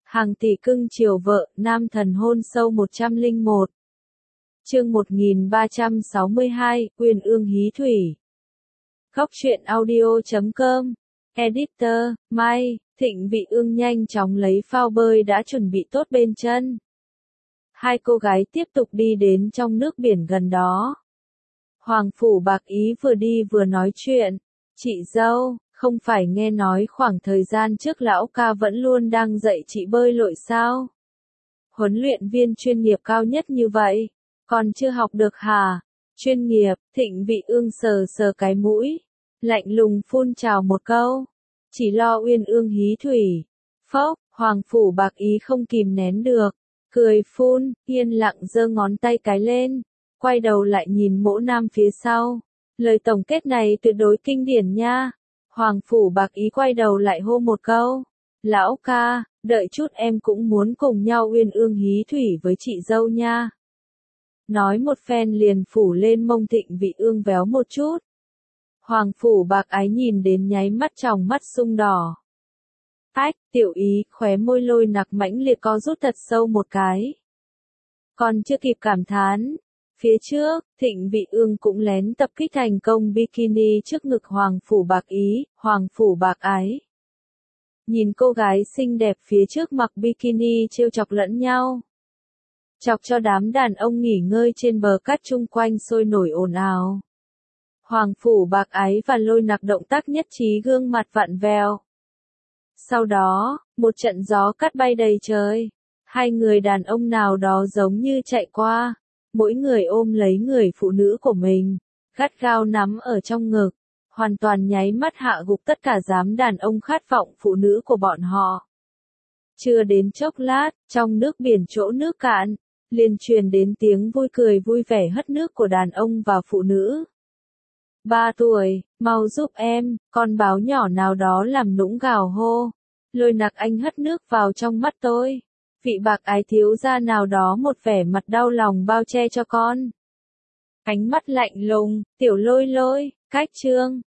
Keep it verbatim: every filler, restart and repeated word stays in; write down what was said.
Hàng tỷ cưng chiều vợ, nam thần hôn sâu một trăm lẻ một. Chương một nghìn ba trăm sáu mươi hai, Uyên Ương hí thủy. Góc truyện audio chấm com. Editor, Mai, Thịnh Vị Ương nhanh chóng lấy phao bơi đã chuẩn bị tốt bên chân. Hai cô gái tiếp tục đi đến trong nước biển gần đó. Hoàng Phủ Bạc Ý vừa đi vừa nói chuyện. Chị dâu, không phải nghe nói khoảng thời gian trước lão ca vẫn luôn đang dạy chị bơi lội sao? Huấn luyện viên chuyên nghiệp cao nhất như vậy, còn chưa học được hả? Chuyên nghiệp, Thịnh Vị Ương sờ sờ cái mũi, lạnh lùng phun trào một câu. Chỉ lo Uyên Ương hí thủy. Phốc, Hoàng Phủ Bạc Ý không kìm nén được, cười phun, yên lặng giơ ngón tay cái lên, quay đầu lại nhìn Mỗ Nam phía sau. Lời tổng kết này tuyệt đối kinh điển nha. Hoàng Phủ Bạc Ý quay đầu lại hô một câu. Lão ca, đợi chút em cũng muốn cùng nhau Uyên Ương hí thủy với chị dâu nha. Nói một phen liền phủ lên mông Thịnh Vị Ương véo một chút. Hoàng Phủ Bạc Ái nhìn đến nháy mắt tròng mắt sung đỏ. Ách, tiểu ý, khóe môi Lôi Nặc mãnh liệt co rút thật sâu một cái. Còn chưa kịp cảm thán, phía trước, Thịnh Vị Ương cũng lén tập kích thành công bikini trước ngực Hoàng Phủ Bạc Ý, Hoàng Phủ Bạc Ái. Nhìn cô gái xinh đẹp phía trước mặc bikini trêu chọc lẫn nhau. Chọc cho đám đàn ông nghỉ ngơi trên bờ cát chung quanh sôi nổi ồn ào. Hoàng Phủ Bạc Ái và Lôi Nặc động tác nhất trí gương mặt vặn vẹo. Sau đó, một trận gió cát bay đầy trời. Hai người đàn ông nào đó giống như chạy qua. Mỗi người ôm lấy người phụ nữ của mình, gắt gao nắm ở trong ngực, hoàn toàn nháy mắt hạ gục tất cả đám đàn ông khát vọng phụ nữ của bọn họ. Chưa đến chốc lát, trong nước biển chỗ nước cạn, liền truyền đến tiếng vui cười vui vẻ hất nước của đàn ông và phụ nữ. Ba tuổi, mau giúp em, con báo nhỏ nào đó làm nũng gào hô. Lôi Nặc anh hất nước vào trong mắt tôi. Vị Bạc Ái thiếu gia nào đó một vẻ mặt đau lòng bao che cho con. Ánh mắt lạnh lùng, tiểu Lôi Lôi, cách trương,